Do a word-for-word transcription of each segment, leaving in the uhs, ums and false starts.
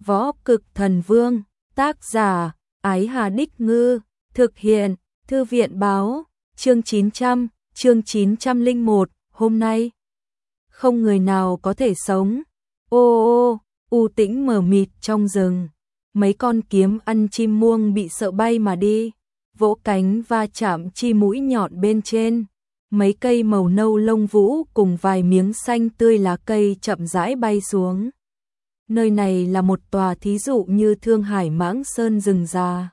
Võ Cực Thần Vương, tác giả, Ái Hà Đích Ngư, thực hiện, Thư viện Báo, chương chín trăm, chương chín trăm lẻ một, hôm nay. Không người nào có thể sống. Ô ô, u tĩnh mờ mịt trong rừng. Mấy con kiếm ăn chim muông bị sợ bay mà đi, vỗ cánh va chạm chi mũi nhọn bên trên. Mấy cây màu nâu lông vũ cùng vài miếng xanh tươi lá cây chậm rãi bay xuống. Nơi này là một tòa thí dụ như Thương Hải Mãng Sơn rừng già.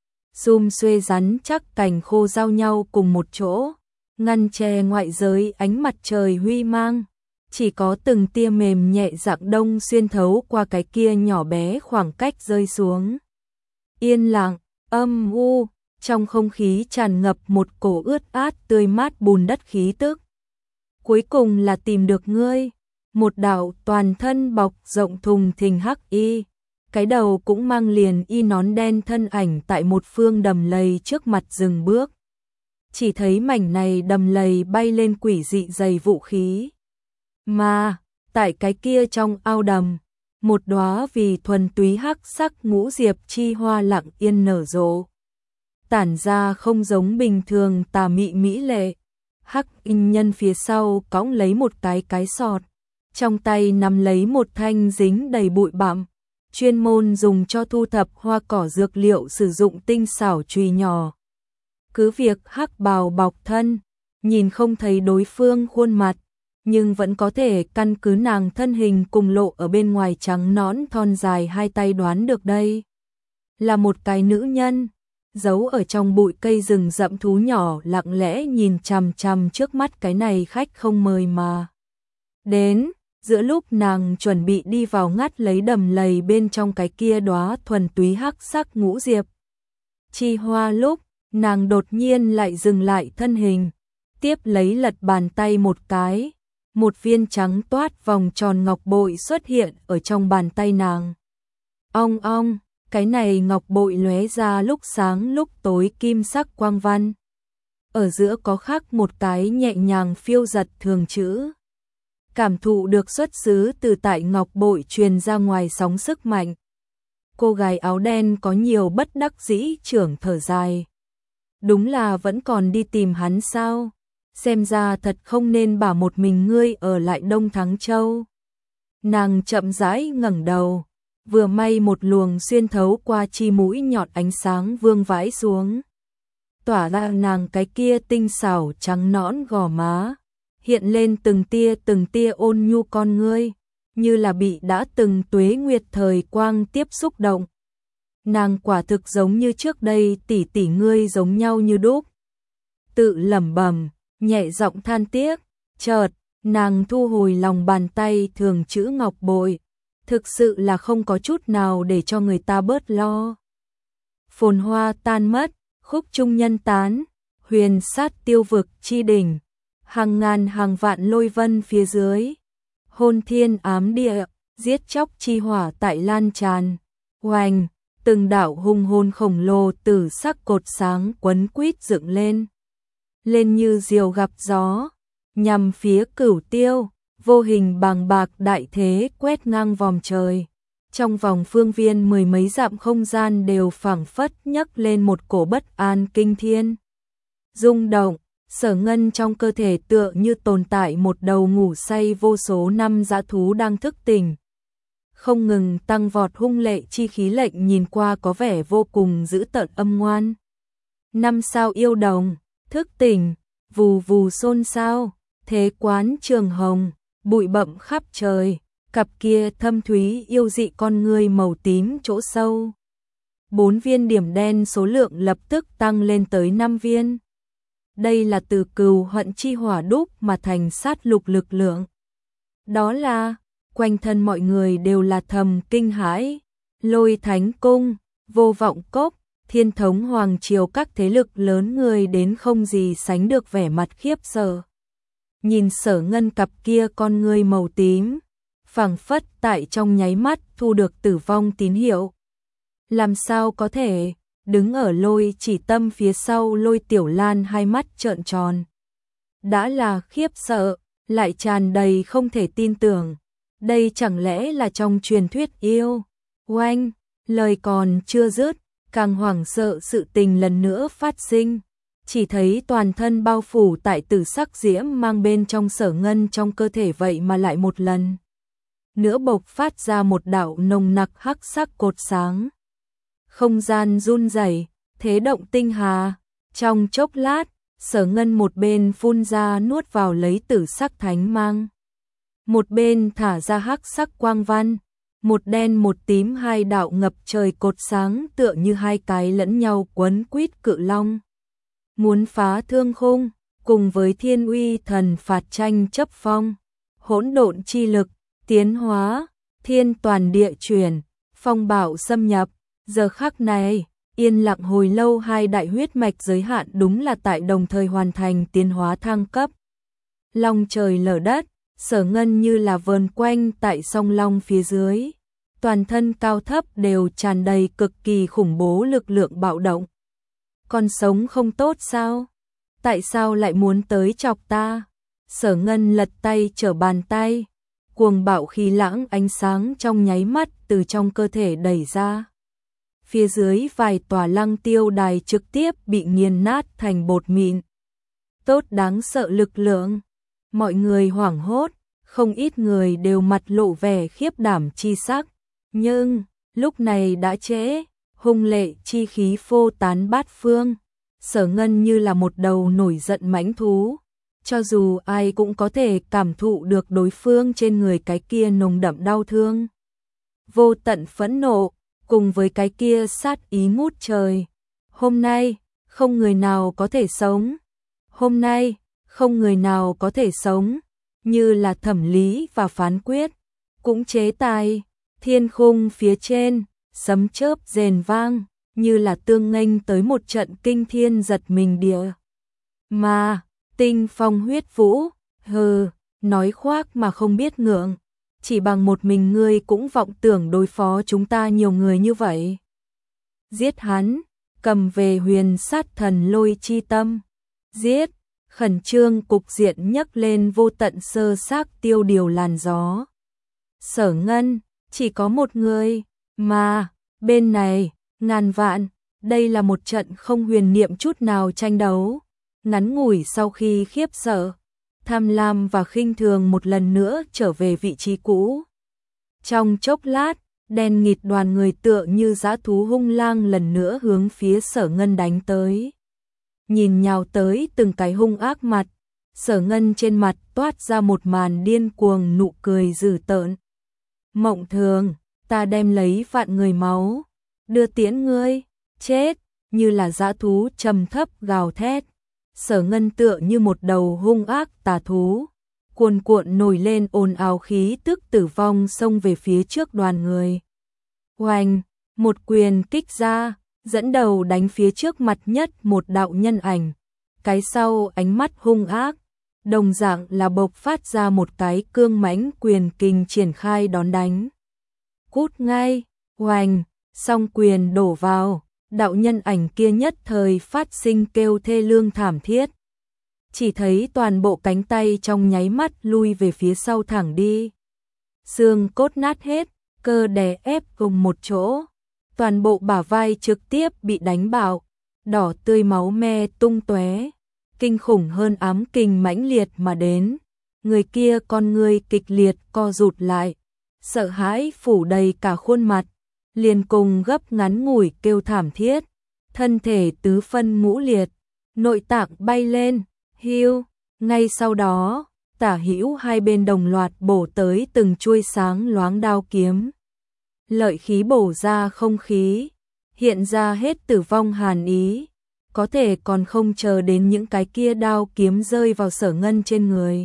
Sum xuê rắn chắc cành khô giao nhau cùng một chỗ, ngăn che ngoại giới ánh mặt trời huy mang. Chỉ có từng tia mềm nhẹ dạng đông xuyên thấu qua cái kia nhỏ bé khoảng cách rơi xuống. Yên lặng, âm u, trong không khí tràn ngập một cổ ướt át tươi mát bùn đất khí tức. Cuối cùng là tìm được ngươi, một đạo toàn thân bọc rộng thùng thình hắc y, cái đầu cũng mang liền y nón đen thân ảnh tại một phương đầm lầy trước mặt dừng bước. Chỉ thấy mảnh này đầm lầy bay lên quỷ dị dày vũ khí. Mà, tại cái kia trong ao đầm, một đóa vì thuần túy hắc sắc ngũ diệp chi hoa lặng yên nở rộ. Tản ra không giống bình thường tà mị mỹ lệ. Hắc in nhân phía sau cõng lấy một cái cái sọt, trong tay nắm lấy một thanh dính đầy bụi bặm, chuyên môn dùng cho thu thập hoa cỏ dược liệu sử dụng tinh xảo chùy nhỏ. Cứ việc hắc bào bọc thân, nhìn không thấy đối phương khuôn mặt, nhưng vẫn có thể căn cứ nàng thân hình cùng lộ ở bên ngoài trắng nõn thon dài hai tay đoán được đây là một cái nữ nhân, giấu ở trong bụi cây rừng rậm thú nhỏ lặng lẽ nhìn chằm chằm trước mắt cái này khách không mời mà đến. Giữa lúc nàng chuẩn bị đi vào ngắt lấy đầm lầy bên trong cái kia đóa thuần túy hắc sắc ngũ diệp chi hoa lúc, nàng đột nhiên lại dừng lại thân hình, tiếp lấy lật bàn tay một cái, một viên trắng toát vòng tròn ngọc bội xuất hiện ở trong bàn tay nàng. Ong ong, cái này ngọc bội lóe ra lúc sáng lúc tối kim sắc quang văn. Ở giữa có khắc một cái nhẹ nhàng phiêu giật thường chữ. Cảm thụ được xuất xứ từ tại ngọc bội truyền ra ngoài sóng sức mạnh. Cô gái áo đen có nhiều bất đắc dĩ trưởng thở dài. Đúng là vẫn còn đi tìm hắn sao? Xem ra thật không nên bảo một mình ngươi ở lại Đông Thắng Châu. Nàng chậm rãi ngẩng đầu, vừa may một luồng xuyên thấu qua chi mũi nhọn ánh sáng vương vãi xuống, tỏa ra nàng cái kia tinh xảo trắng nõn gò má, hiện lên từng tia từng tia ôn nhu con ngươi, như là bị đã từng tuế nguyệt thời quang tiếp xúc động. Nàng quả thực giống như trước đây tỷ tỷ ngươi giống nhau như đúc. Tự lẩm bẩm, nhẹ giọng than tiếc, chợt, nàng thu hồi lòng bàn tay thường chữ ngọc bội, thực sự là không có chút nào để cho người ta bớt lo. Phồn hoa tan mất, khúc trung nhân tán, huyền sát tiêu vực chi đỉnh, hàng ngàn hàng vạn lôi vân phía dưới, hôn thiên ám địa, giết chóc chi hỏa tại lan tràn, oanh, từng đạo hung hồn khổng lồ từ sắc cột sáng quấn quýt dựng lên. Lên như diều gặp gió, nhằm phía Cửu Tiêu, vô hình bàng bạc đại thế quét ngang vòm trời. Trong vòng phương viên mười mấy dặm không gian đều phảng phất nhấc lên một cổ bất an kinh thiên. Rung động, Sở Ngân trong cơ thể tựa như tồn tại một đầu ngủ say vô số năm dã thú đang thức tỉnh. Không ngừng tăng vọt hung lệ chi khí lệnh nhìn qua có vẻ vô cùng dữ tợn âm ngoan. Năm sao yêu đồng, thức tỉnh, vù vù xôn xao, thế quán trường hồng, bụi bặm khắp trời, cặp kia thâm thúy yêu dị con người màu tím chỗ sâu. Bốn viên điểm đen số lượng lập tức tăng lên tới năm viên. Đây là từ cừu hận chi hỏa đúc mà thành sát lục lực lượng. Đó là, quanh thân mọi người đều là thầm kinh hãi, Lôi Thánh Cung, Vô Vọng Cốc, Thiên Thống Hoàng Triều các thế lực lớn người đến không gì sánh được vẻ mặt khiếp sợ. Nhìn Sở Ngân cặp kia con ngươi màu tím, phảng phất tại trong nháy mắt thu được tử vong tín hiệu. Làm sao có thể, đứng ở Lôi Chỉ Tâm phía sau Lôi Tiểu Lan hai mắt trợn tròn. Đã là khiếp sợ, lại tràn đầy không thể tin tưởng. Đây chẳng lẽ là trong truyền thuyết yêu, Oanh, lời còn chưa dứt, càng hoảng sợ sự tình lần nữa phát sinh. Chỉ thấy toàn thân bao phủ tại tử sắc diễm mang bên trong Sở Ngân trong cơ thể vậy mà lại một lần nữa bộc phát ra một đạo nồng nặc hắc sắc cột sáng. Không gian run rẩy, thế động tinh hà, trong chốc lát, Sở Ngân một bên phun ra nuốt vào lấy tử sắc thánh mang, một bên thả ra hắc sắc quang văn, một đen một tím hai đạo ngập trời cột sáng tựa như hai cái lẫn nhau quấn quýt cự long. Muốn phá thương khung, cùng với thiên uy thần phạt tranh chấp phong, hỗn độn chi lực, tiến hóa, thiên toàn địa chuyển, phong bạo xâm nhập, giờ khắc này, yên lặng hồi lâu hai đại huyết mạch giới hạn đúng là tại đồng thời hoàn thành tiến hóa thăng cấp. Long trời lở đất, Sở Ngân như là vờn quanh tại song long phía dưới, toàn thân cao thấp đều tràn đầy cực kỳ khủng bố lực lượng bạo động. Còn sống không tốt sao? Tại sao lại muốn tới chọc ta? Sở Ngân lật tay trở bàn tay, cuồng bạo khí lãng ánh sáng trong nháy mắt từ trong cơ thể đẩy ra. Phía dưới vài tòa lăng tiêu đài trực tiếp bị nghiền nát thành bột mịn. Tốt đáng sợ lực lượng. Mọi người hoảng hốt, không ít người đều mặt lộ vẻ khiếp đảm chi sắc. Nhưng, lúc này đã trễ, hung lệ chi khí phô tán bát phương. Sở Ngân như là một đầu nổi giận mãnh thú. Cho dù ai cũng có thể cảm thụ được đối phương trên người cái kia nồng đậm đau thương. Vô tận phẫn nộ, cùng với cái kia sát ý ngút trời. Hôm nay, không người nào có thể sống. Hôm nay, không người nào có thể sống. Như là thẩm lý và phán quyết. Cũng chế tài, thiên khung phía trên, sấm chớp rền vang, như là tương nghênh tới một trận kinh thiên giật mình địa. Mà, tinh phong huyết vũ, hừ, nói khoác mà không biết ngượng. Chỉ bằng một mình ngươi cũng vọng tưởng đối phó chúng ta nhiều người như vậy. Giết hắn, cầm về huyền sát thần lôi chi tâm. Giết, khẩn trương cục diện nhấc lên vô tận sơ xác tiêu điều làn gió. Sở Ngân, chỉ có một người, mà, bên này, ngàn vạn, đây là một trận không huyền niệm chút nào tranh đấu. Ngắn ngủi sau khi khiếp sợ, tham lam và khinh thường một lần nữa trở về vị trí cũ. Trong chốc lát, đen nghịt đoàn người tựa như dã thú hung lang lần nữa hướng phía Sở Ngân đánh tới. Nhìn nhào tới từng cái hung ác mặt, Sở Ngân trên mặt toát ra một màn điên cuồng nụ cười dữ tợn. Mộng Thường, ta đem lấy vạn người máu, đưa tiễn ngươi, chết, như là dã thú trầm thấp gào thét. Sở Ngân tựa như một đầu hung ác tà thú, cuồn cuộn nổi lên ồn ào khí tức tử vong xông về phía trước đoàn người. Oanh, một quyền kích ra, dẫn đầu đánh phía trước mặt nhất một đạo nhân ảnh. Cái sau ánh mắt hung ác, đồng dạng là bộc phát ra một cái cương mãnh quyền kình triển khai đón đánh. Cút ngay, oanh, song quyền đổ vào. Đạo nhân ảnh kia nhất thời phát sinh kêu thê lương thảm thiết. Chỉ thấy toàn bộ cánh tay trong nháy mắt lui về phía sau thẳng đi. Xương cốt nát hết, cơ đè ép cùng một chỗ. Toàn bộ bả vai trực tiếp bị đánh bạo, đỏ tươi máu me tung tóe, kinh khủng hơn ám kình mãnh liệt mà đến. Người kia con người kịch liệt co rụt lại, sợ hãi phủ đầy cả khuôn mặt. Liền cùng gấp ngắn ngủi kêu thảm thiết, thân thể tứ phân ngũ liệt, nội tạng bay lên, hiu, ngay sau đó, tả hữu hai bên đồng loạt bổ tới từng chuôi sáng loáng đao kiếm. Lợi khí bổ ra không khí, hiện ra hết tử vong hàn ý, có thể còn không chờ đến những cái kia đao kiếm rơi vào Sở Ngân trên người.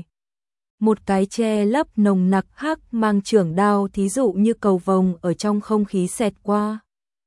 Một cái che lấp nồng nặc hắc mang trưởng đao thí dụ như cầu vồng ở trong không khí xẹt qua.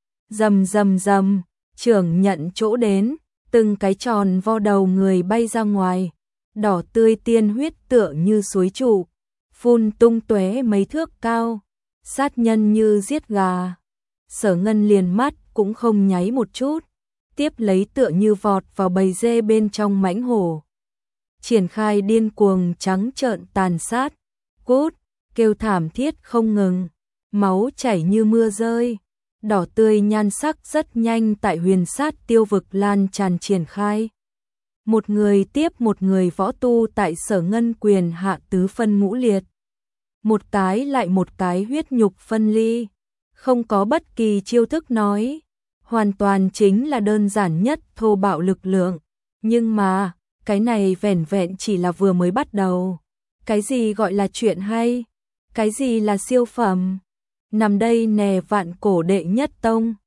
Rầm rầm rầm, trưởng nhận chỗ đến, từng cái tròn vo đầu người bay ra ngoài, đỏ tươi tiên huyết tựa như suối trụ, phun tung tóe mấy thước cao, sát nhân như giết gà. Sở Ngân liền mắt cũng không nháy một chút, tiếp lấy tựa như vọt vào bầy dê bên trong mãnh hổ. Triển khai điên cuồng trắng trợn tàn sát, cút, kêu thảm thiết không ngừng, máu chảy như mưa rơi, đỏ tươi nhan sắc rất nhanh tại huyền sát tiêu vực lan tràn triển khai. Một người tiếp một người võ tu tại Sở Ngân Quyền hạ tứ phân ngũ liệt. Một cái lại một cái huyết nhục phân ly, không có bất kỳ chiêu thức nói, hoàn toàn chính là đơn giản nhất thô bạo lực lượng. Nhưng mà, cái này vẻn vẹn chỉ là vừa mới bắt đầu. Cái gì gọi là chuyện hay? Cái gì là siêu phẩm? Nằm đây nè vạn cổ đệ nhất tông.